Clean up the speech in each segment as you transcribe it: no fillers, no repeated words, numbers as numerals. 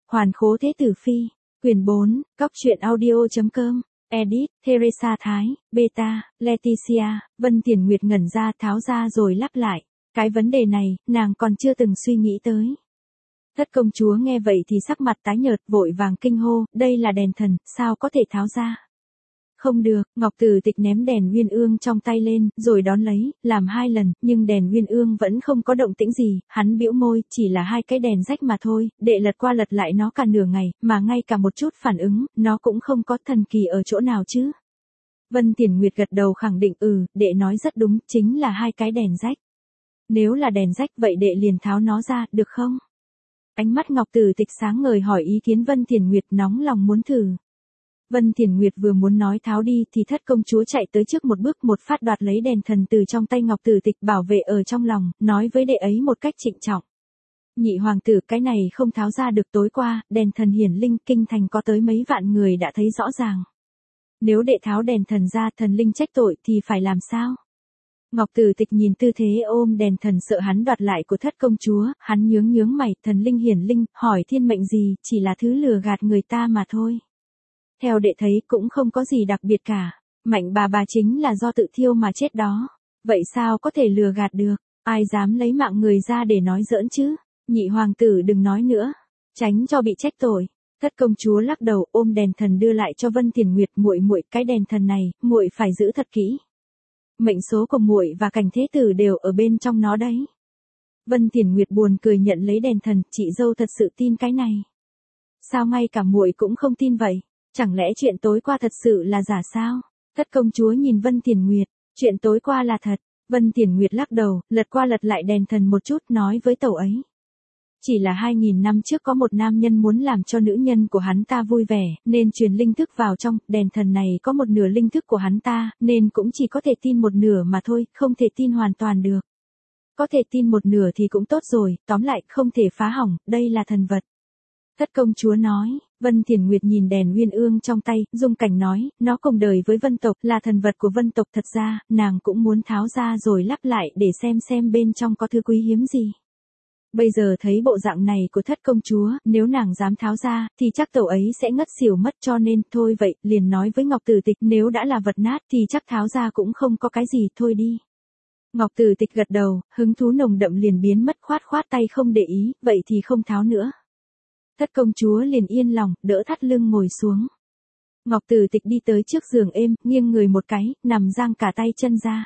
Hoàn khố thế tử phi. Quyền 4, Cóc truyện audio.com. Edit, Teresa Thái, Beta, Leticia, Vân Tiền Nguyệt ngẩn ra tháo ra rồi lắp lại. Cái vấn đề này, nàng còn chưa từng suy nghĩ tới. Thất công chúa nghe vậy thì sắc mặt tái nhợt vội vàng kinh hô, đây là đèn thần, sao có thể tháo ra? Không được, Ngọc Tử Tịch ném đèn uyên ương trong tay lên, rồi đón lấy, làm 2 lần, nhưng đèn uyên ương vẫn không có động tĩnh gì, hắn bĩu môi, chỉ là 2 cái đèn rách mà thôi, đệ lật qua lật lại nó cả nửa ngày, mà ngay cả một chút phản ứng, nó cũng không có thần kỳ ở chỗ nào chứ. Vân Tiền Nguyệt gật đầu khẳng định đệ nói rất đúng, chính là 2 cái đèn rách. Nếu là đèn rách vậy đệ liền tháo nó ra, được không? Ánh mắt Ngọc Tử Tịch sáng ngời hỏi ý kiến Vân Tiền Nguyệt nóng lòng muốn thử. Vân Tiền Nguyệt vừa muốn nói tháo đi thì thất công chúa chạy tới trước một bước một phát đoạt lấy đèn thần từ trong tay Ngọc Tử Tịch bảo vệ ở trong lòng, nói với đệ ấy một cách trịnh trọng. Nhị hoàng tử cái này không tháo ra được, tối qua, đèn thần hiển linh kinh thành có tới mấy vạn người đã thấy rõ ràng. Nếu đệ tháo đèn thần ra thần linh trách tội thì phải làm sao? Ngọc Tử Tịch nhìn tư thế ôm đèn thần sợ hắn đoạt lại của thất công chúa, hắn nhướng mày, thần linh hiển linh, hỏi thiên mệnh gì, chỉ là thứ lừa gạt người ta mà thôi. Theo đệ thấy cũng không có gì đặc biệt cả, Mạnh bà chính là do tự thiêu mà chết đó. Vậy sao có thể lừa gạt được, ai dám lấy mạng người ra để nói giỡn chứ? Nhị hoàng tử đừng nói nữa, tránh cho bị trách tội. Thất công chúa lắc đầu ôm đèn thần đưa lại cho Vân Tiền Nguyệt, muội cái đèn thần này, muội phải giữ thật kỹ. Mệnh số của muội và Cảnh Thế Tử đều ở bên trong nó đấy. Vân Tiền Nguyệt buồn cười nhận lấy đèn thần, chị dâu thật sự tin cái này. Sao ngay cả muội cũng không tin vậy? Chẳng lẽ chuyện tối qua thật sự là giả sao? Thất công chúa nhìn Vân Tiền Nguyệt, chuyện tối qua là thật. Vân Tiền Nguyệt lắc đầu, lật qua lật lại đèn thần một chút nói với tẩu ấy. Chỉ là 2000 năm trước có một nam nhân muốn làm cho nữ nhân của hắn ta vui vẻ, nên truyền linh thức vào trong, đèn thần này có một nửa linh thức của hắn ta, nên cũng chỉ có thể tin một nửa mà thôi, không thể tin hoàn toàn được. Có thể tin một nửa thì cũng tốt rồi, tóm lại không thể phá hỏng, đây là thần vật. Thất công chúa nói, Vân Tiền Nguyệt nhìn đèn uyên ương trong tay, Dung Cảnh nói, nó cùng đời với Vân tộc, là thần vật của Vân tộc, thật ra, nàng cũng muốn tháo ra rồi lắp lại để xem bên trong có thứ quý hiếm gì. Bây giờ thấy bộ dạng này của thất công chúa, nếu nàng dám tháo ra, thì chắc tẩu ấy sẽ ngất xỉu mất, cho nên, thôi vậy, liền nói với Ngọc Tử Tịch, nếu đã là vật nát thì chắc tháo ra cũng không có cái gì, thôi đi. Ngọc Tử Tịch gật đầu, hứng thú nồng đậm liền biến mất, khoát tay không để ý, vậy thì không tháo nữa. Thất công chúa liền yên lòng, đỡ thắt lưng ngồi xuống. Ngọc Tử Tịch đi tới trước giường êm, nghiêng người một cái, nằm giang cả tay chân ra.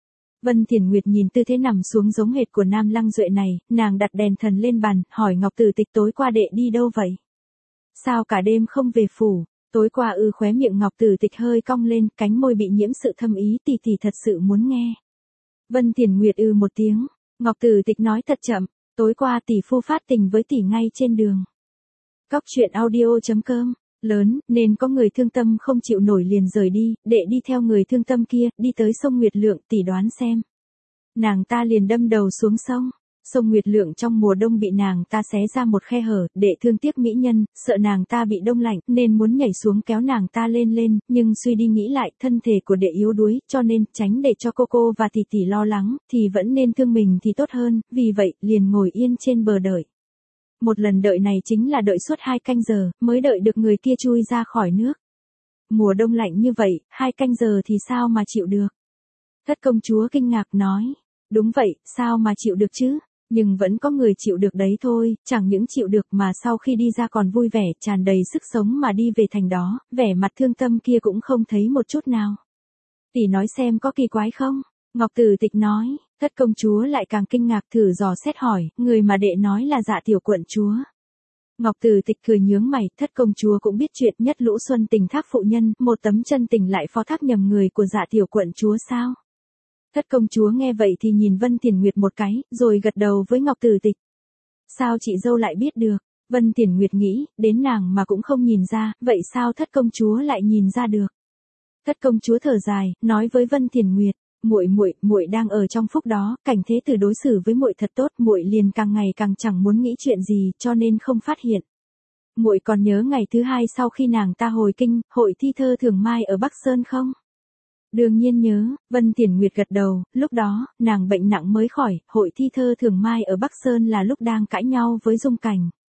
Vân Tiền Nguyệt nhìn tư thế nằm xuống giống hệt của Nam Lăng Duệ này, nàng đặt đèn thần lên bàn, hỏi Ngọc Tử Tịch tối qua đệ đi đâu vậy? Sao cả đêm không về phủ? Tối qua khóe miệng Ngọc Tử Tịch hơi cong lên, cánh môi bị nhiễm sự thâm ý, tỷ thật sự muốn nghe. Vân Tiền Nguyệt một tiếng, Ngọc Tử Tịch nói thật chậm, tối qua tỷ phu phát tình với tỷ ngay trên đường. Cóc truyện audio.com. Lớn, nên có người thương tâm không chịu nổi liền rời đi, đệ đi theo người thương tâm kia, đi tới sông Nguyệt Lượng, tỷ đoán xem. Nàng ta liền đâm đầu xuống sông. Sông Nguyệt Lượng trong mùa đông bị nàng ta xé ra một khe hở, đệ thương tiếc mỹ nhân, sợ nàng ta bị đông lạnh, nên muốn nhảy xuống kéo nàng ta lên, nhưng suy đi nghĩ lại, thân thể của đệ yếu đuối, cho nên, tránh để cho cô và tỷ lo lắng, thì vẫn nên thương mình thì tốt hơn, vì vậy, liền ngồi yên trên bờ đợi. Một lần đợi này chính là đợi suốt 2 canh giờ, mới đợi được người kia chui ra khỏi nước. Mùa đông lạnh như vậy, 2 canh giờ thì sao mà chịu được? Thất công chúa kinh ngạc nói, đúng vậy, sao mà chịu được chứ? Nhưng vẫn có người chịu được đấy thôi, chẳng những chịu được mà sau khi đi ra còn vui vẻ, tràn đầy sức sống mà đi về thành đó, vẻ mặt thương tâm kia cũng không thấy một chút nào. Tỷ nói xem có kỳ quái không? Ngọc Tử Tịch nói, thất công chúa lại càng kinh ngạc thử dò xét hỏi, người mà đệ nói là Dạ tiểu quận chúa. Ngọc Tử Tịch cười nhướng mày, thất công chúa cũng biết chuyện nhất lũ xuân tình thác phụ nhân, một tấm chân tình lại phó thác nhầm người của Dạ tiểu quận chúa sao? Thất công chúa nghe vậy thì nhìn Vân Tiền Nguyệt một cái, rồi gật đầu với Ngọc Tử Tịch. Sao chị dâu lại biết được? Vân Tiền Nguyệt nghĩ, đến nàng mà cũng không nhìn ra, vậy sao thất công chúa lại nhìn ra được? Thất công chúa thở dài, nói với Vân Tiền Nguyệt. Muội đang ở trong phúc đó, Cảnh Thế Tử đối xử với muội thật tốt, muội liền càng ngày càng chẳng muốn nghĩ chuyện gì, cho nên không phát hiện. Muội còn nhớ ngày thứ 2 sau khi nàng ta hồi kinh, hội thi thơ Thường Mai ở Bắc Sơn không? Đương nhiên nhớ, Vân Tiền Nguyệt gật đầu, lúc đó, nàng bệnh nặng mới khỏi, hội thi thơ Thường Mai ở Bắc Sơn là lúc đang cãi nhau với Dung Cảnh.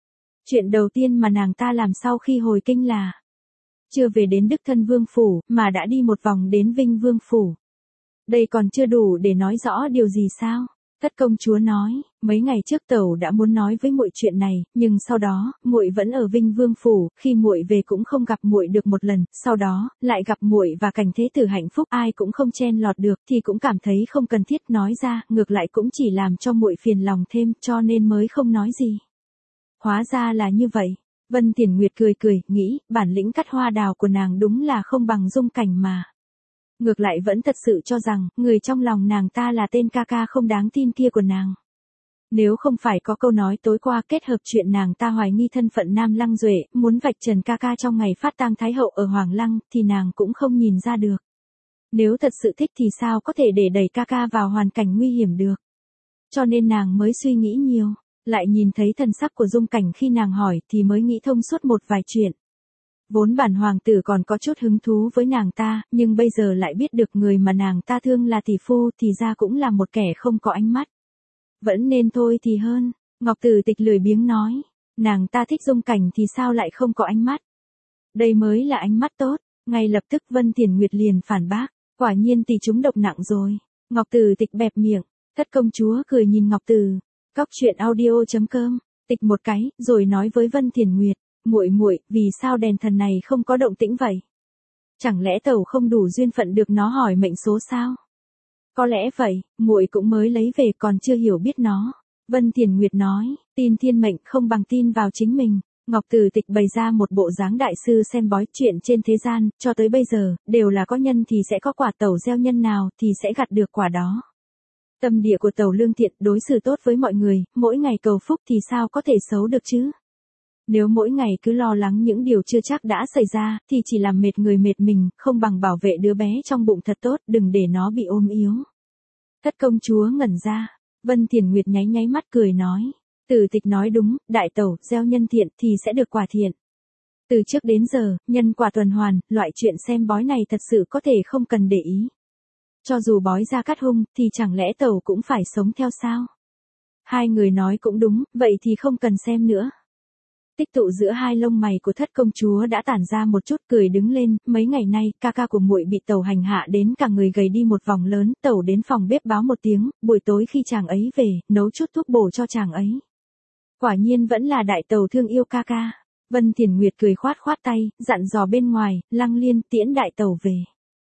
Chuyện đầu tiên mà nàng ta làm sau khi hồi kinh là chưa về đến Đức Thân Vương Phủ, mà đã đi một vòng đến Vinh Vương Phủ. Đây còn chưa đủ để nói rõ điều gì sao? Thất công chúa nói, mấy ngày trước tẩu đã muốn nói với muội chuyện này, nhưng sau đó, muội vẫn ở Vinh Vương Phủ, khi muội về cũng không gặp muội được một lần, sau đó, lại gặp muội và Cảnh Thế Tử hạnh phúc, ai cũng không chen lọt được, thì cũng cảm thấy không cần thiết nói ra, ngược lại cũng chỉ làm cho muội phiền lòng thêm, cho nên mới không nói gì. Hóa ra là như vậy. Vân Tiền Nguyệt cười cười, nghĩ, bản lĩnh cắt hoa đào của nàng đúng là không bằng Dung Cảnh mà. Ngược lại vẫn thật sự cho rằng, người trong lòng nàng ta là tên ca ca không đáng tin kia của nàng. Nếu không phải có câu nói tối qua kết hợp chuyện nàng ta hoài nghi thân phận Nam Lăng Duệ, muốn vạch trần ca ca trong ngày phát tang Thái Hậu ở Hoàng Lăng, thì nàng cũng không nhìn ra được. Nếu thật sự thích thì sao có thể để đẩy ca ca vào hoàn cảnh nguy hiểm được. Cho nên nàng mới suy nghĩ nhiều, lại nhìn thấy thần sắc của Dung Cảnh khi nàng hỏi thì mới nghĩ thông suốt một vài chuyện. Vốn bản hoàng tử còn có chút hứng thú với nàng ta, nhưng bây giờ lại biết được người mà nàng ta thương là tỷ phu thì ra cũng là một kẻ không có ánh mắt. Vẫn nên thôi thì hơn, Ngọc Tử Tịch lười biếng nói, nàng ta thích Dung Cảnh thì sao lại không có ánh mắt. Đây mới là ánh mắt tốt, ngay lập tức Vân Tiền Nguyệt liền phản bác, quả nhiên tỷ chúng độc nặng rồi. Ngọc Tử Tịch bẹp miệng, thất công chúa cười nhìn Ngọc Tử, cóc truyện audio.com, tịch một cái, rồi nói với Vân Tiền Nguyệt. Muội, vì sao đèn thần này không có động tĩnh vậy? Chẳng lẽ tẩu không đủ duyên phận được nó hỏi mệnh số sao? Có lẽ vậy, muội cũng mới lấy về còn chưa hiểu biết nó. Vân Tiền Nguyệt nói, tin thiên mệnh không bằng tin vào chính mình. Ngọc Tử Tịch bày ra một bộ dáng đại sư xem bói chuyện trên thế gian, cho tới bây giờ, đều là có nhân thì sẽ có quả, tẩu gieo nhân nào thì sẽ gặt được quả đó. Tâm địa của tẩu lương thiện, đối xử tốt với mọi người, mỗi ngày cầu phúc thì sao có thể xấu được chứ? Nếu mỗi ngày cứ lo lắng những điều chưa chắc đã xảy ra, thì chỉ làm mệt người mệt mình, không bằng bảo vệ đứa bé trong bụng thật tốt, đừng để nó bị ốm yếu. Thất công chúa ngẩn ra, Vân Tiền Nguyệt nháy nháy mắt cười nói, Tử Tịch nói đúng, đại tẩu, gieo nhân thiện thì sẽ được quả thiện. Từ trước đến giờ, nhân quả tuần hoàn, loại chuyện xem bói này thật sự có thể không cần để ý. Cho dù bói ra cát hung, thì chẳng lẽ tẩu cũng phải sống theo sao? Hai người nói cũng đúng, vậy thì không cần xem nữa. Tích tụ giữa hai lông mày của thất công chúa đã tản ra một chút, cười đứng lên, mấy ngày nay, ca ca của muội bị tẩu hành hạ đến cả người gầy đi một vòng lớn, tẩu đến phòng bếp báo một tiếng, buổi tối khi chàng ấy về, nấu chút thuốc bổ cho chàng ấy. Quả nhiên vẫn là đại tẩu thương yêu ca ca. Vân Tiền Nguyệt cười khoát khoát tay, dặn dò bên ngoài, Lăng Liên tiễn đại tẩu về.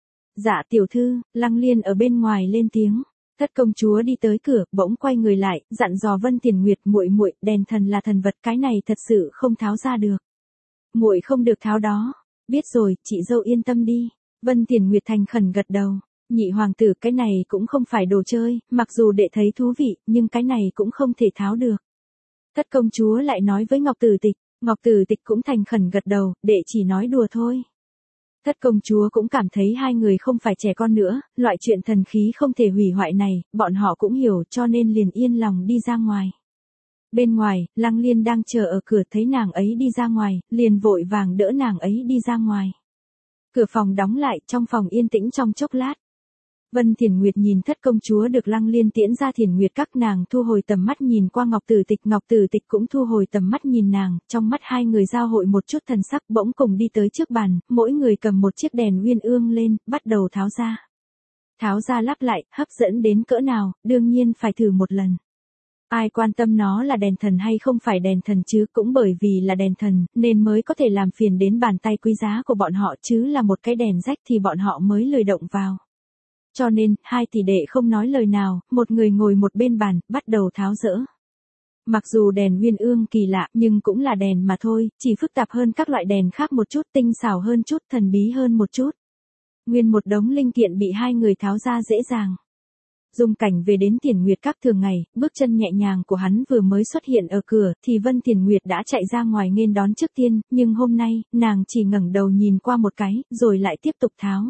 Dạ tiểu thư, Lăng Liên ở bên ngoài lên tiếng. Thất công chúa đi tới cửa, bỗng quay người lại, dặn dò Vân Tiền Nguyệt, muội, đèn thần là thần vật, cái này thật sự không tháo ra được. Muội không được tháo đó. Biết rồi, chị dâu yên tâm đi. Vân Tiền Nguyệt thành khẩn gật đầu. Nhị hoàng tử, cái này cũng không phải đồ chơi, mặc dù đệ thấy thú vị, nhưng cái này cũng không thể tháo được. Thất công chúa lại nói với Ngọc Tử Tịch, Ngọc Tử Tịch cũng thành khẩn gật đầu, đệ chỉ nói đùa thôi. Thất công chúa cũng cảm thấy hai người không phải trẻ con nữa, loại chuyện thần khí không thể hủy hoại này, bọn họ cũng hiểu, cho nên liền yên lòng đi ra ngoài. Bên ngoài, Lăng Liên đang chờ ở cửa, thấy nàng ấy đi ra ngoài, liền vội vàng đỡ nàng ấy đi ra ngoài. Cửa phòng đóng lại, trong phòng yên tĩnh trong chốc lát. Vân Thiền Nguyệt nhìn thất công chúa được Lăng Liên tiễn ra Thiền Nguyệt các, nàng thu hồi tầm mắt nhìn qua Ngọc Tử Tịch, Ngọc Tử Tịch cũng thu hồi tầm mắt nhìn nàng, trong mắt hai người giao hội một chút thần sắc, bỗng cùng đi tới trước bàn, mỗi người cầm một chiếc đèn uyên ương lên, bắt đầu tháo ra. Tháo ra lắp lại, hấp dẫn đến cỡ nào, đương nhiên phải thử một lần. Ai quan tâm nó là đèn thần hay không phải đèn thần chứ, cũng bởi vì là đèn thần, nên mới có thể làm phiền đến bàn tay quý giá của bọn họ, chứ là một cái đèn rách thì bọn họ mới lười động vào. Cho nên, hai tỷ đệ không nói lời nào, một người ngồi một bên bàn, bắt đầu tháo dỡ. Mặc dù đèn uyên ương kỳ lạ, nhưng cũng là đèn mà thôi, chỉ phức tạp hơn các loại đèn khác một chút, tinh xảo hơn chút, thần bí hơn một chút. Nguyên một đống linh kiện bị hai người tháo ra dễ dàng. Dung Cảnh về đến Tiền Nguyệt các thường ngày, bước chân nhẹ nhàng của hắn vừa mới xuất hiện ở cửa, thì Vân Tiền Nguyệt đã chạy ra ngoài nghênh đón trước tiên, nhưng hôm nay, nàng chỉ ngẩng đầu nhìn qua một cái, rồi lại tiếp tục tháo.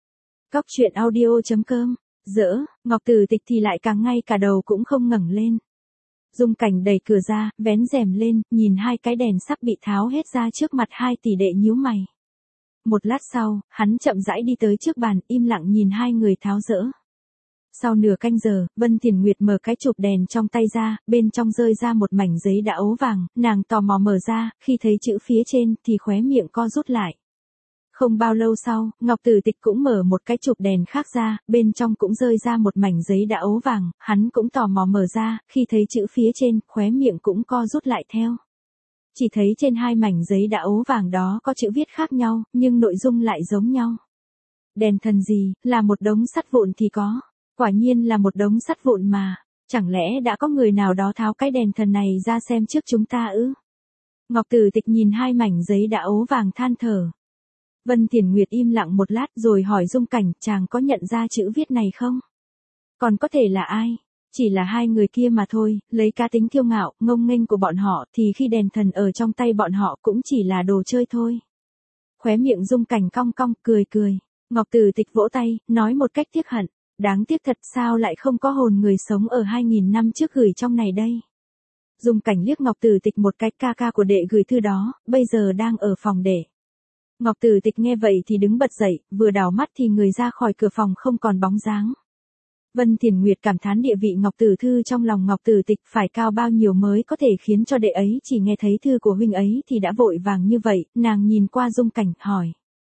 Cóc truyện audio.com, dỡ, Ngọc Tử Tịch thì lại càng ngay cả đầu cũng không ngẩng lên. Dung Cảnh đẩy cửa ra, vén rèm lên, nhìn hai cái đèn sắp bị tháo hết ra trước mặt hai tỷ đệ nhíu mày. Một lát sau, hắn chậm rãi đi tới trước bàn, im lặng nhìn hai người tháo dỡ. Sau nửa canh giờ, Vân Thiền Nguyệt mở cái chụp đèn trong tay ra, bên trong rơi ra một mảnh giấy đã ố vàng, nàng tò mò mở ra, khi thấy chữ phía trên thì khóe miệng co rút lại. Không bao lâu sau, Ngọc Tử Tịch cũng mở một cái chụp đèn khác ra, bên trong cũng rơi ra một mảnh giấy đã ố vàng, hắn cũng tò mò mở ra, khi thấy chữ phía trên, khóe miệng cũng co rút lại theo. Chỉ thấy trên hai mảnh giấy đã ố vàng đó có chữ viết khác nhau, nhưng nội dung lại giống nhau. Đèn thần gì, là một đống sắt vụn thì có. Quả nhiên là một đống sắt vụn mà. Chẳng lẽ đã có người nào đó tháo cái đèn thần này ra xem trước chúng ta ư? Ngọc Tử Tịch nhìn hai mảnh giấy đã ố vàng than thở. Vân Thiền Nguyệt im lặng một lát rồi hỏi Dung Cảnh, chàng có nhận ra chữ viết này không? Còn có thể là ai? Chỉ là hai người kia mà thôi, lấy cá tính kiêu ngạo, ngông nghênh của bọn họ thì khi đèn thần ở trong tay bọn họ cũng chỉ là đồ chơi thôi. Khóe miệng Dung Cảnh cong cong, cười cười. Ngọc Tử Tịch vỗ tay, nói một cách tiếc hận. Đáng tiếc thật, sao lại không có hồn người sống ở 2000 năm trước gửi trong này đây. Dung Cảnh liếc Ngọc Tử Tịch một cái, ca ca của đệ gửi thư đó, bây giờ đang ở phòng đệ. Ngọc Tử Tịch nghe vậy thì đứng bật dậy, vừa đảo mắt thì người ra khỏi cửa phòng không còn bóng dáng. Vân Thiền Nguyệt cảm thán địa vị Ngọc Tử Thư trong lòng Ngọc Tử Tịch phải cao bao nhiêu mới có thể khiến cho đệ ấy chỉ nghe thấy thư của huynh ấy thì đã vội vàng như vậy, nàng nhìn qua Dung Cảnh, hỏi.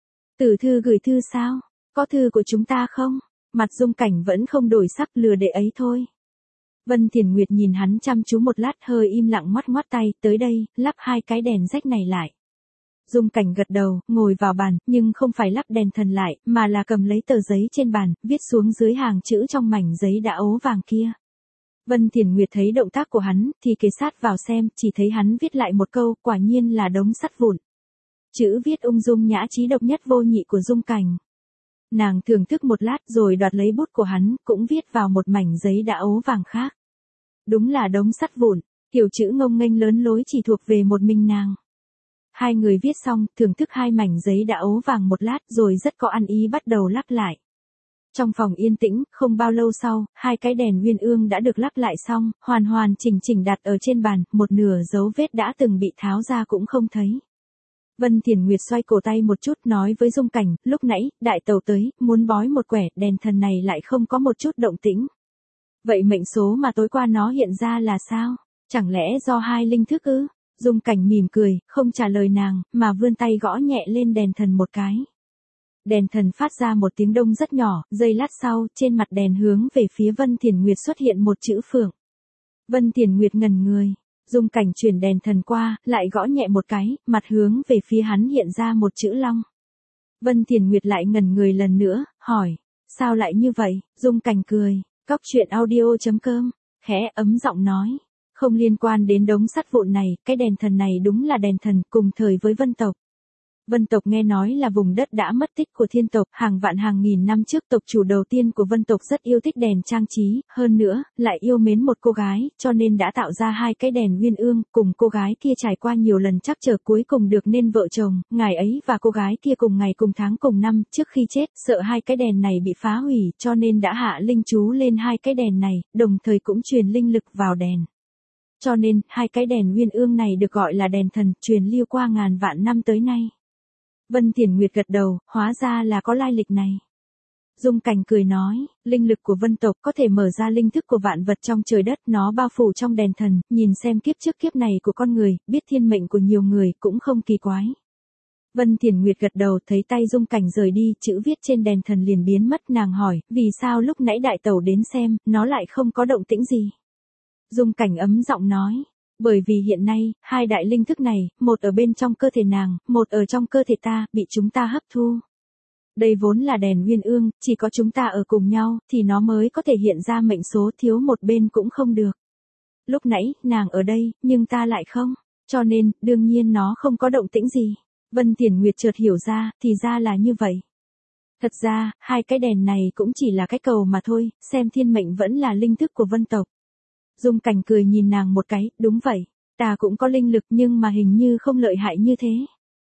Tử Thư gửi thư sao? Có thư của chúng ta không? Mặt Dung Cảnh vẫn không đổi sắc, lừa đệ ấy thôi. Vân Thiền Nguyệt nhìn hắn chăm chú một lát, hơi im lặng ngoắt ngoắt tay, tới đây, lắp hai cái đèn rách này lại. Dung Cảnh gật đầu, ngồi vào bàn, nhưng không phải lắp đèn thần lại, mà là cầm lấy tờ giấy trên bàn, viết xuống dưới hàng chữ trong mảnh giấy đã ố vàng kia. Vân Thiền Nguyệt thấy động tác của hắn, thì kề sát vào xem, chỉ thấy hắn viết lại một câu, quả nhiên là đống sắt vụn. Chữ viết ung dung nhã trí độc nhất vô nhị của Dung Cảnh. Nàng thưởng thức một lát rồi đoạt lấy bút của hắn, cũng viết vào một mảnh giấy đã ố vàng khác. Đúng là đống sắt vụn, kiểu chữ ngông nghênh lớn lối chỉ thuộc về một mình nàng. Hai người viết xong, thưởng thức hai mảnh giấy đã ố vàng một lát rồi rất có ăn ý bắt đầu lắp lại. Trong phòng yên tĩnh, không bao lâu sau, hai cái đèn uyên ương đã được lắp lại xong, hoàn hoàn chỉnh chỉnh đặt ở trên bàn, một nửa dấu vết đã từng bị tháo ra cũng không thấy. Vân Thiền Nguyệt xoay cổ tay một chút nói với Dung Cảnh, lúc nãy, đại tẩu tới, muốn bói một quẻ, đèn thần này lại không có một chút động tĩnh. Vậy mệnh số mà tối qua nó hiện ra là sao? Chẳng lẽ do hai linh thức ư? Dung Cảnh mỉm cười, không trả lời nàng, mà vươn tay gõ nhẹ lên đèn thần một cái. Đèn thần phát ra một tiếng đông rất nhỏ, giây lát sau, trên mặt đèn hướng về phía Vân Thiền Nguyệt xuất hiện một chữ phượng. Vân Thiền Nguyệt ngẩn người. Dung Cảnh chuyển đèn thần qua, lại gõ nhẹ một cái, mặt hướng về phía hắn hiện ra một chữ long. Vân Thiền Nguyệt lại ngẩn người lần nữa, hỏi, sao lại như vậy? Dung Cảnh cười, cóc truyện audio.com, khẽ ấm giọng nói, không liên quan đến đống sắt vụn này, cái đèn thần này đúng là đèn thần cùng thời với Vân tộc. Vân tộc nghe nói là vùng đất đã mất tích của thiên tộc, hàng vạn hàng nghìn năm trước tộc chủ đầu tiên của Vân tộc rất yêu thích đèn trang trí, hơn nữa, lại yêu mến một cô gái, cho nên đã tạo ra hai cái đèn uyên ương, cùng cô gái kia trải qua nhiều lần trắc trở cuối cùng được nên vợ chồng, ngài ấy và cô gái kia cùng ngày cùng tháng cùng năm, trước khi chết, sợ hai cái đèn này bị phá hủy, cho nên đã hạ linh chú lên hai cái đèn này, đồng thời cũng truyền linh lực vào đèn. Cho nên, hai cái đèn uyên ương này được gọi là đèn thần, truyền lưu qua ngàn vạn năm tới nay. Vân Thiền Nguyệt gật đầu, hóa ra là có lai lịch này. Dung Cảnh cười nói, linh lực của Vân tộc có thể mở ra linh thức của vạn vật trong trời đất, nó bao phủ trong đèn thần, nhìn xem kiếp trước kiếp này của con người, biết thiên mệnh của nhiều người cũng không kỳ quái. Vân Thiền Nguyệt gật đầu, thấy tay Dung Cảnh rời đi, chữ viết trên đèn thần liền biến mất, nàng hỏi, vì sao lúc nãy đại tẩu đến xem, nó lại không có động tĩnh gì? Dung Cảnh ấm giọng nói. Bởi vì hiện nay, hai đại linh thức này, một ở bên trong cơ thể nàng, một ở trong cơ thể ta, bị chúng ta hấp thu. Đây vốn là đèn uyên ương, chỉ có chúng ta ở cùng nhau, thì nó mới có thể hiện ra mệnh số, thiếu một bên cũng không được. Lúc nãy, nàng ở đây, nhưng ta lại không, cho nên, đương nhiên nó không có động tĩnh gì. Vân Thiền Nguyệt chợt hiểu ra, thì ra là như vậy. Thật ra, hai cái đèn này cũng chỉ là cái cầu mà thôi, xem thiên mệnh vẫn là linh thức của Vân tộc. Dung Cảnh cười nhìn nàng một cái, đúng vậy, ta cũng có linh lực nhưng mà hình như không lợi hại như thế.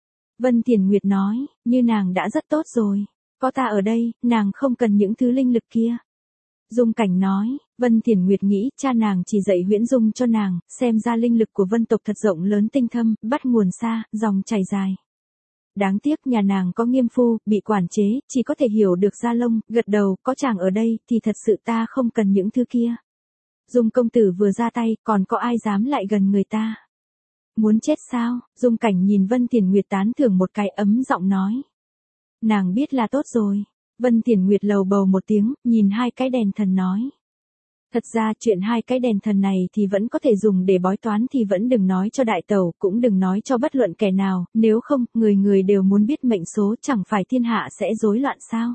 Vân Thiền Nguyệt nói, như nàng đã rất tốt rồi, có ta ở đây, nàng không cần những thứ linh lực kia. Dung Cảnh nói, Vân Thiền Nguyệt nghĩ cha nàng chỉ dạy huyễn dung cho nàng, xem ra linh lực của Vân tộc thật rộng lớn tinh thâm, bắt nguồn xa, dòng chảy dài. Đáng tiếc nhà nàng có nghiêm phu, bị quản chế, chỉ có thể hiểu được da lông, gật đầu, có chàng ở đây, thì thật sự ta không cần những thứ kia. Dung công tử vừa ra tay, còn có ai dám lại gần người ta? Muốn chết sao? Dung Cảnh nhìn Vân Tiền Nguyệt tán thưởng một cái, ấm giọng nói. Nàng biết là tốt rồi. Vân Tiền Nguyệt lầu bầu một tiếng, nhìn hai cái đèn thần nói. Thật ra chuyện hai cái đèn thần này thì vẫn có thể dùng để bói toán, thì vẫn đừng nói cho đại tẩu, cũng đừng nói cho bất luận kẻ nào, nếu không, người người đều muốn biết mệnh số, chẳng phải thiên hạ sẽ rối loạn sao?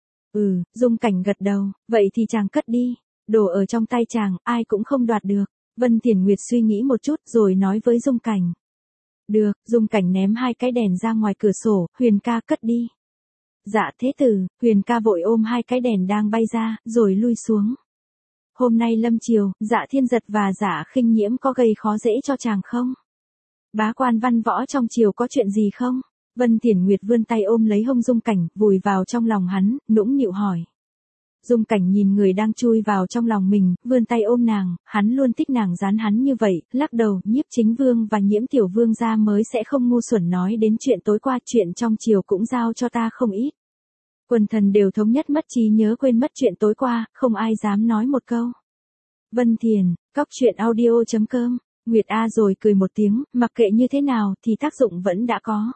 Dung Cảnh gật đầu, vậy thì chàng cất đi, đồ ở trong tay chàng, ai cũng không đoạt được. Vân Tiền Nguyệt suy nghĩ một chút rồi nói với Dung Cảnh. Được, Dung Cảnh ném hai cái đèn ra ngoài cửa sổ, Huyền ca cất đi. Dạ thế tử, Huyền ca vội ôm hai cái đèn đang bay ra, rồi lui xuống. Hôm nay lâm chiều, Dạ Thiên Giật và Dạ Khinh Nhiễm có gây khó dễ cho chàng không? Bá quan văn võ trong triều có chuyện gì không? Vân Tiền Nguyệt vươn tay ôm lấy hông Dung Cảnh, vùi vào trong lòng hắn, nũng nịu hỏi. Dung Cảnh nhìn người đang chui vào trong lòng mình, vươn tay ôm nàng, hắn luôn thích nàng dán hắn như vậy, lắc đầu, Nhiếp Chính Vương và Nhiễm Tiểu Vương gia mới sẽ không ngu xuẩn nói đến chuyện tối qua, chuyện trong triều cũng giao cho ta không ít. Quần thần đều thống nhất mất trí nhớ, quên mất chuyện tối qua, không ai dám nói một câu. Vân Thiền, coctruyện.audio.com, Nguyệt A rồi cười một tiếng, mặc kệ như thế nào thì tác dụng vẫn đã có.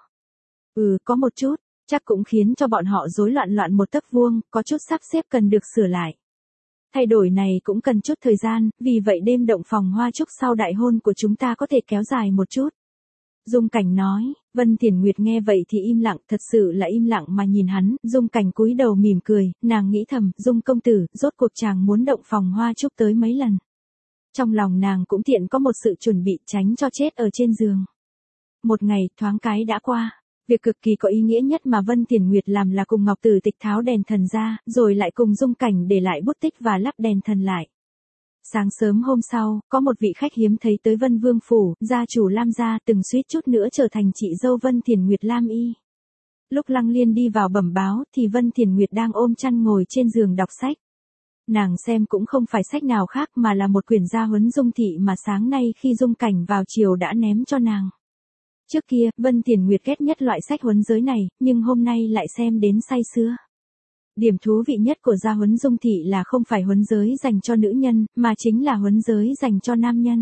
Có một chút, chắc cũng khiến cho bọn họ rối loạn loạn một tấc vuông, có chút sắp xếp cần được sửa lại. Thay đổi này cũng cần chút thời gian, vì vậy đêm động phòng hoa chúc sau đại hôn của chúng ta có thể kéo dài một chút. Dung Cảnh nói, Vân Thiển Nguyệt nghe vậy thì im lặng, thật sự là im lặng mà nhìn hắn, Dung Cảnh cúi đầu mỉm cười, nàng nghĩ thầm, Dung công tử, rốt cuộc chàng muốn động phòng hoa chúc tới mấy lần. Trong lòng nàng cũng tiện có một sự chuẩn bị tránh cho chết ở trên giường. Một ngày, thoáng cái đã qua. Việc cực kỳ có ý nghĩa nhất mà Vân Thiển Nguyệt làm là cùng Ngọc Tử Tịch tháo đèn thần ra, rồi lại cùng Dung Cảnh để lại bút tích và lắp đèn thần lại. Sáng sớm hôm sau, có một vị khách hiếm thấy tới Vân Vương Phủ, gia chủ Lam gia từng suýt chút nữa trở thành chị dâu Vân Thiển Nguyệt Lam Y. Lúc Lăng Liên đi vào bẩm báo thì Vân Thiển Nguyệt đang ôm chăn ngồi trên giường đọc sách. Nàng xem cũng không phải sách nào khác mà là một quyển gia huấn Dung Thị mà sáng nay khi Dung Cảnh vào chiều đã ném cho nàng. Trước kia, Vân Thiển Nguyệt ghét nhất loại sách huấn giới này, nhưng hôm nay lại xem đến say sưa. Điểm thú vị nhất của gia huấn Dung Thị là không phải huấn giới dành cho nữ nhân, mà chính là huấn giới dành cho nam nhân.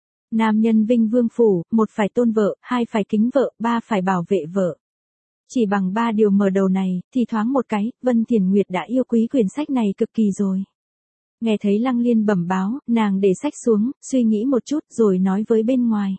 Nam nhân vinh vương phủ, 1 phải tôn vợ, 2 phải kính vợ, 3 phải bảo vệ vợ. Chỉ bằng 3 điều mở đầu này, thì thoáng một cái, Vân Thiển Nguyệt đã yêu quý quyển sách này cực kỳ rồi. Nghe thấy Lăng Liên bẩm báo, nàng để sách xuống, suy nghĩ một chút rồi nói với bên ngoài.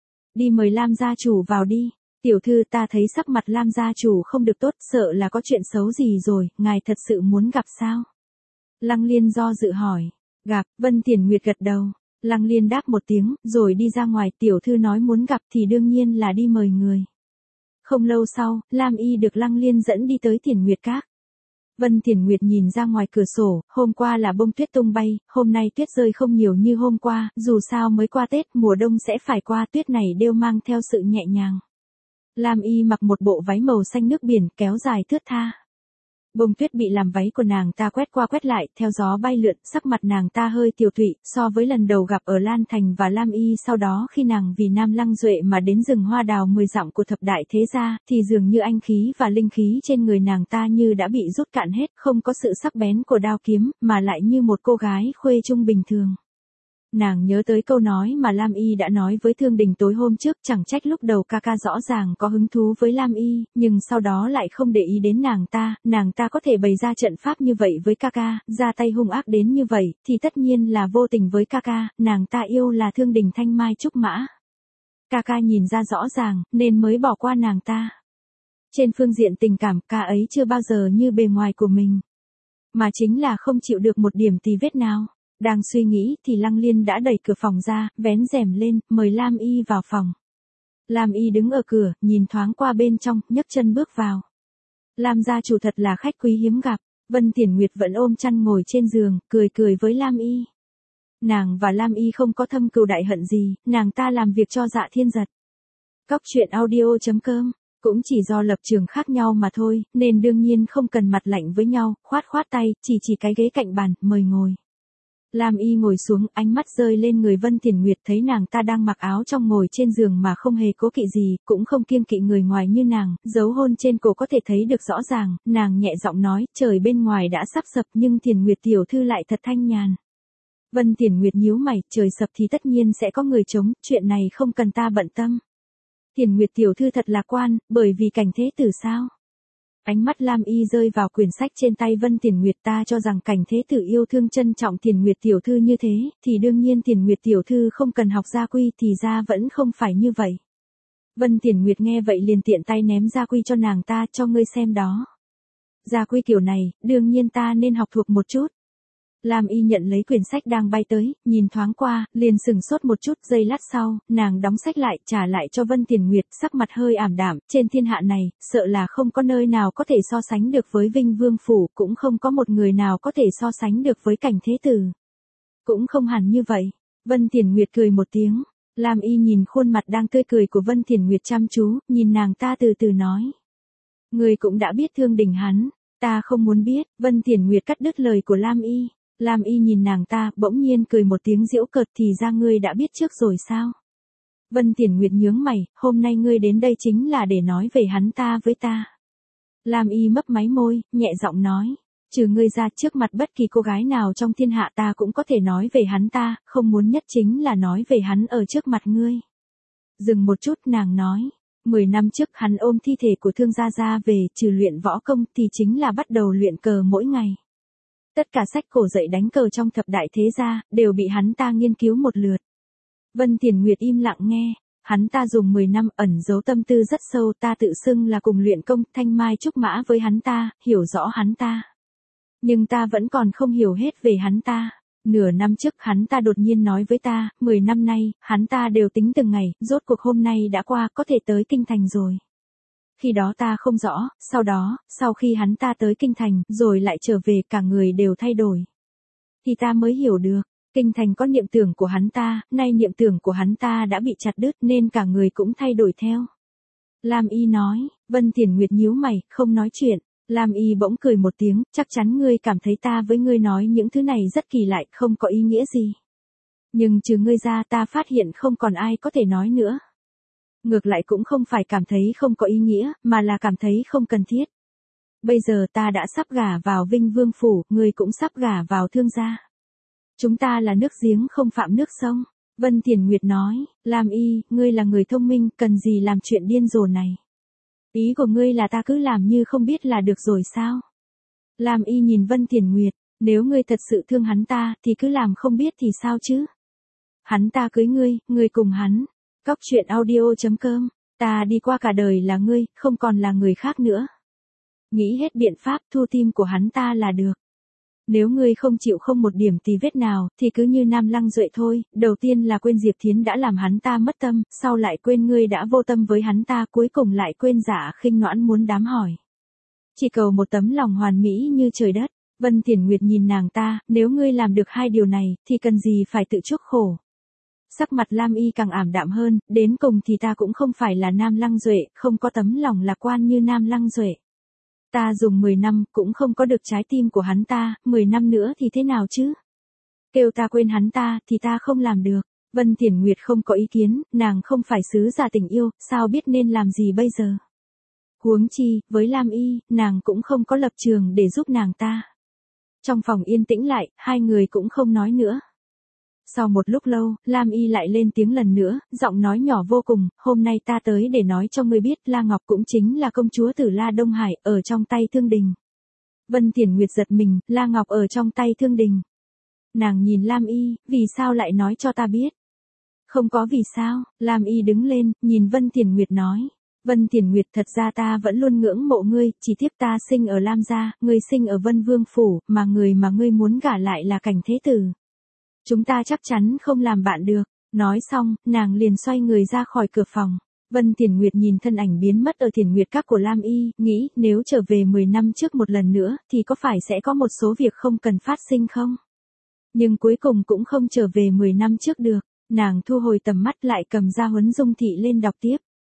Đi mời Lam gia chủ vào đi. Tiểu thư, ta thấy sắc mặt Lam gia chủ không được tốt, sợ là có chuyện xấu gì rồi, ngài thật sự muốn gặp sao? Lăng Liên do dự hỏi. Gặp, Vân Thiển Nguyệt gật đầu. Lăng Liên đáp một tiếng, rồi đi ra ngoài, tiểu thư nói muốn gặp thì đương nhiên là đi mời người. Không lâu sau, Lam Y được Lăng Liên dẫn đi tới Thiển Nguyệt Các. Vân Thiển Nguyệt nhìn ra ngoài cửa sổ, hôm qua là bông tuyết tung bay, hôm nay tuyết rơi không nhiều như hôm qua, dù sao mới qua Tết, mùa đông sẽ phải qua, tuyết này đều mang theo sự nhẹ nhàng. Lam Y mặc một bộ váy màu xanh nước biển, kéo dài thướt tha. Bông tuyết bị làm váy của nàng ta quét qua quét lại, theo gió bay lượn, sắc mặt nàng ta hơi tiều tụy, so với lần đầu gặp ở Lan Thành và Lam Y sau đó khi nàng vì Nam Lăng Duệ mà đến rừng hoa đào 10 dặm của thập đại thế gia, thì dường như anh khí và linh khí trên người nàng ta như đã bị rút cạn hết, không có sự sắc bén của đao kiếm, mà lại như một cô gái khuê trung bình thường. Nàng nhớ tới câu nói mà Lam Y đã nói với Thương Đình tối hôm trước, chẳng trách lúc đầu ca ca rõ ràng có hứng thú với Lam Y, nhưng sau đó lại không để ý đến nàng ta có thể bày ra trận pháp như vậy với ca ca, ra tay hung ác đến như vậy, thì tất nhiên là vô tình với ca ca, nàng ta yêu là Thương Đình thanh mai trúc mã. Ca ca nhìn ra rõ ràng, nên mới bỏ qua nàng ta. Trên phương diện tình cảm, ca ấy chưa bao giờ như bề ngoài của mình, mà chính là không chịu được một điểm tì vết nào. Đang suy nghĩ thì Lăng Liên đã đẩy cửa phòng ra, vén rèm lên, mời Lam Y vào phòng. Lam Y đứng ở cửa, nhìn thoáng qua bên trong, nhấc chân bước vào. Lam gia chủ thật là khách quý hiếm gặp. Vân Thiển Nguyệt vẫn ôm chăn ngồi trên giường, cười với Lam Y. Nàng và Lam Y không có thâm cừu đại hận gì, nàng ta làm việc cho Dạ Thiên Giật. Coctruyện.audio.com, cũng chỉ do lập trường khác nhau mà thôi, nên đương nhiên không cần mặt lạnh với nhau, khoát tay, chỉ cái ghế cạnh bàn, mời ngồi. Lam Y ngồi xuống, ánh mắt rơi lên người Vân Thiền Nguyệt, thấy nàng ta đang mặc áo trong ngồi trên giường mà không hề cố kỵ gì, cũng không kiêng kỵ người ngoài như nàng, dấu hôn trên cổ có thể thấy được rõ ràng, nàng nhẹ giọng nói, trời bên ngoài đã sắp sập nhưng Thiền Nguyệt tiểu thư lại thật thanh nhàn. Vân Thiền Nguyệt nhíu mày, trời sập thì tất nhiên sẽ có người chống, chuyện này không cần ta bận tâm. Thiền Nguyệt tiểu thư thật lạc quan, bởi vì cảnh thế tử sao? Ánh mắt Lam Y rơi vào quyển sách trên tay Vân Thiền Nguyệt, ta cho rằng cảnh thế tử yêu thương trân trọng Thiền Nguyệt tiểu thư như thế, thì đương nhiên Thiền Nguyệt tiểu thư không cần học gia quy, thì ra vẫn không phải như vậy. Vân Thiền Nguyệt nghe vậy liền tiện tay ném gia quy cho nàng ta, cho ngươi xem đó. Gia quy kiểu này, đương nhiên ta nên học thuộc một chút. Lam Y nhận lấy quyển sách đang bay tới, nhìn thoáng qua, liền sừng sốt một chút, giây lát sau, nàng đóng sách lại, trả lại cho Vân Thiền Nguyệt, sắc mặt hơi ảm đạm, trên thiên hạ này, sợ là không có nơi nào có thể so sánh được với Vinh Vương Phủ, cũng không có một người nào có thể so sánh được với cảnh thế tử. Cũng không hẳn như vậy. Vân Thiền Nguyệt cười một tiếng. Lam Y nhìn khuôn mặt đang tươi cười của Vân Thiền Nguyệt chăm chú, nhìn nàng ta từ từ nói. Người cũng đã biết thương đình hắn, ta không muốn biết. Vân Thiền Nguyệt cắt đứt lời của Lam Y. Lam Y nhìn nàng ta, bỗng nhiên cười một tiếng giễu cợt, thì ra ngươi đã biết trước rồi sao? Vân Thiền Nguyệt nhướng mày, hôm nay ngươi đến đây chính là để nói về hắn ta với ta. Lam Y mấp máy môi, nhẹ giọng nói, trừ ngươi ra trước mặt bất kỳ cô gái nào trong thiên hạ ta cũng có thể nói về hắn ta, không muốn nhất chính là nói về hắn ở trước mặt ngươi. Dừng một chút nàng nói, 10 năm trước hắn ôm thi thể của Thương Gia Gia về, trừ luyện võ công thì chính là bắt đầu luyện cờ mỗi ngày. Tất cả sách cổ dạy đánh cờ trong thập đại thế gia, đều bị hắn ta nghiên cứu một lượt. Vân Thiền Nguyệt im lặng nghe, hắn ta dùng 10 năm ẩn giấu tâm tư rất sâu, ta tự xưng là cùng luyện công, thanh mai trúc mã với hắn ta, hiểu rõ hắn ta. Nhưng ta vẫn còn không hiểu hết về hắn ta. Nửa năm trước hắn ta đột nhiên nói với ta, 10 năm nay, hắn ta đều tính từng ngày, rốt cuộc hôm nay đã qua, có thể tới kinh thành rồi. Khi đó ta không rõ, sau đó, sau khi hắn ta tới kinh thành, rồi lại trở về, cả người đều thay đổi. Thì ta mới hiểu được, kinh thành có niệm tưởng của hắn ta, nay niệm tưởng của hắn ta đã bị chặt đứt nên cả người cũng thay đổi theo. Lam Y nói, Vân Thiền Nguyệt nhíu mày, không nói chuyện. Lam Y bỗng cười một tiếng, chắc chắn ngươi cảm thấy ta với ngươi nói những thứ này rất kỳ lạ, không có ý nghĩa gì. Nhưng trừ ngươi ra ta phát hiện không còn ai có thể nói nữa. Ngược lại cũng không phải cảm thấy không có ý nghĩa, mà là cảm thấy không cần thiết. Bây giờ ta đã sắp gả vào Vinh Vương Phủ, ngươi cũng sắp gả vào Thương gia. Chúng ta là nước giếng không phạm nước sông. Vân Thiền Nguyệt nói, Lam Y, ngươi là người thông minh, cần gì làm chuyện điên rồ này. Ý của ngươi là ta cứ làm như không biết là được rồi sao? Lam Y nhìn Vân Thiền Nguyệt, nếu ngươi thật sự thương hắn ta, thì cứ làm không biết thì sao chứ? Hắn ta cưới ngươi cùng hắn. Cóc truyện audio.com, ta đi qua cả đời là ngươi, không còn là người khác nữa. Nghĩ hết biện pháp thu tim của hắn ta là được. Nếu ngươi không chịu không một điểm tì vết nào, thì cứ như Nam Lăng Duệ thôi, đầu tiên là quên Diệp Thiến đã làm hắn ta mất tâm, sau lại quên ngươi đã vô tâm với hắn ta, cuối cùng lại quên Dạ Khinh Noãn muốn đám hỏi. Chỉ cầu một tấm lòng hoàn mỹ như trời đất. Vân Thiền Nguyệt nhìn nàng ta, nếu ngươi làm được hai điều này, thì cần gì phải tự chuốc khổ. Sắc mặt Lam Y càng ảm đạm hơn, đến cùng thì ta cũng không phải là Nam Lăng Duệ, không có tấm lòng lạc quan như Nam Lăng Duệ. Ta dùng 10 năm, cũng không có được trái tim của hắn ta, 10 năm nữa thì thế nào chứ? Kêu ta quên hắn ta, thì ta không làm được. Vân Thiền Nguyệt không có ý kiến, nàng không phải sứ giả tình yêu, sao biết nên làm gì bây giờ? Huống chi, với Lam Y, nàng cũng không có lập trường để giúp nàng ta. Trong phòng yên tĩnh lại, hai người cũng không nói nữa. Sau một lúc lâu, Lam Y lại lên tiếng lần nữa, giọng nói nhỏ vô cùng, hôm nay ta tới để nói cho ngươi biết, La Ngọc cũng chính là công chúa Tử La Đông Hải, ở trong tay Thương Đình. Vân Thiền Nguyệt giật mình, La Ngọc ở trong tay Thương Đình. Nàng nhìn Lam Y, vì sao lại nói cho ta biết? Không có vì sao, Lam Y đứng lên, nhìn Vân Thiền Nguyệt nói. Vân Thiền Nguyệt, thật ra ta vẫn luôn ngưỡng mộ ngươi, chỉ tiếc ta sinh ở Lam gia, ngươi sinh ở Vân Vương Phủ, mà người mà ngươi muốn gả lại là Cảnh Thế Tử. Chúng ta chắc chắn không làm bạn được. Nói xong, nàng liền xoay người ra khỏi cửa phòng. Vân Thiền Nguyệt nhìn thân ảnh biến mất ở Thiền Nguyệt Các của Lam Y, nghĩ nếu trở về 10 năm trước một lần nữa, thì có phải sẽ có một số việc không cần phát sinh không? Nhưng cuối cùng cũng không trở về 10 năm trước được. Nàng thu hồi tầm mắt lại cầm ra Huấn Dung Thị lên đọc tiếp.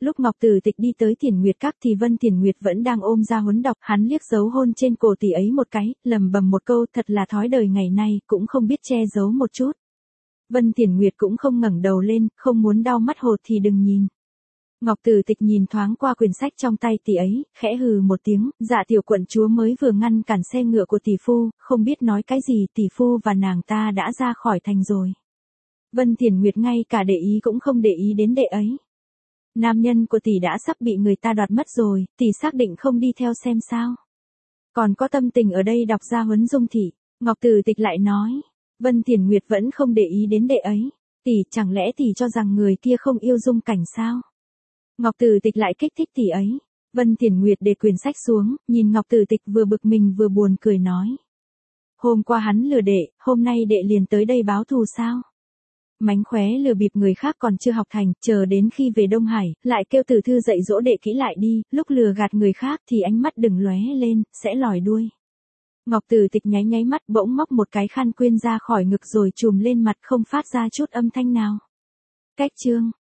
Lúc Ngọc Tử Tịch đi tới Thiền Nguyệt Các thì Vân Thiền Nguyệt vẫn đang ôm ra huấn đọc, hắn liếc dấu hôn trên cổ tỷ ấy một cái, lầm bầm một câu, thật là thói đời ngày nay, cũng không biết che giấu một chút. Vân Thiền Nguyệt cũng không ngẩng đầu lên, không muốn đau mắt hột thì đừng nhìn. Ngọc Tử Tịch nhìn thoáng qua quyển sách trong tay tỷ ấy, khẽ hừ một tiếng, dạ tiểu quận chúa mới vừa ngăn cản xe ngựa của tỷ phu, không biết nói cái gì, tỷ phu và nàng ta đã ra khỏi thành rồi. Vân Thiền Nguyệt ngay cả để ý cũng không để ý đến đệ ấy. Nam nhân của tỷ đã sắp bị người ta đoạt mất rồi, tỷ xác định không đi theo xem sao. Còn có tâm tình ở đây đọc ra huấn dung thị, Ngọc Tử Tịch lại nói. Vân Thiền Nguyệt vẫn không để ý đến đệ ấy. Tỷ, chẳng lẽ tỷ cho rằng người kia không yêu dung cảnh sao? Ngọc Tử Tịch lại kích thích tỷ ấy. Vân Thiền Nguyệt để quyển sách xuống, nhìn Ngọc Tử Tịch vừa bực mình vừa buồn cười nói. Hôm qua hắn lừa đệ, hôm nay đệ liền tới đây báo thù sao? Mánh khóe lừa bịp người khác còn chưa học thành, chờ đến khi về Đông Hải, lại kêu Tử Thư dạy dỗ đệ kỹ lại đi, lúc lừa gạt người khác thì ánh mắt đừng lóe lên, sẽ lòi đuôi. Ngọc Tử Tịch nháy nháy mắt bỗng móc một cái khăn quyên ra khỏi ngực rồi chùm lên mặt không phát ra chút âm thanh nào. Cách chương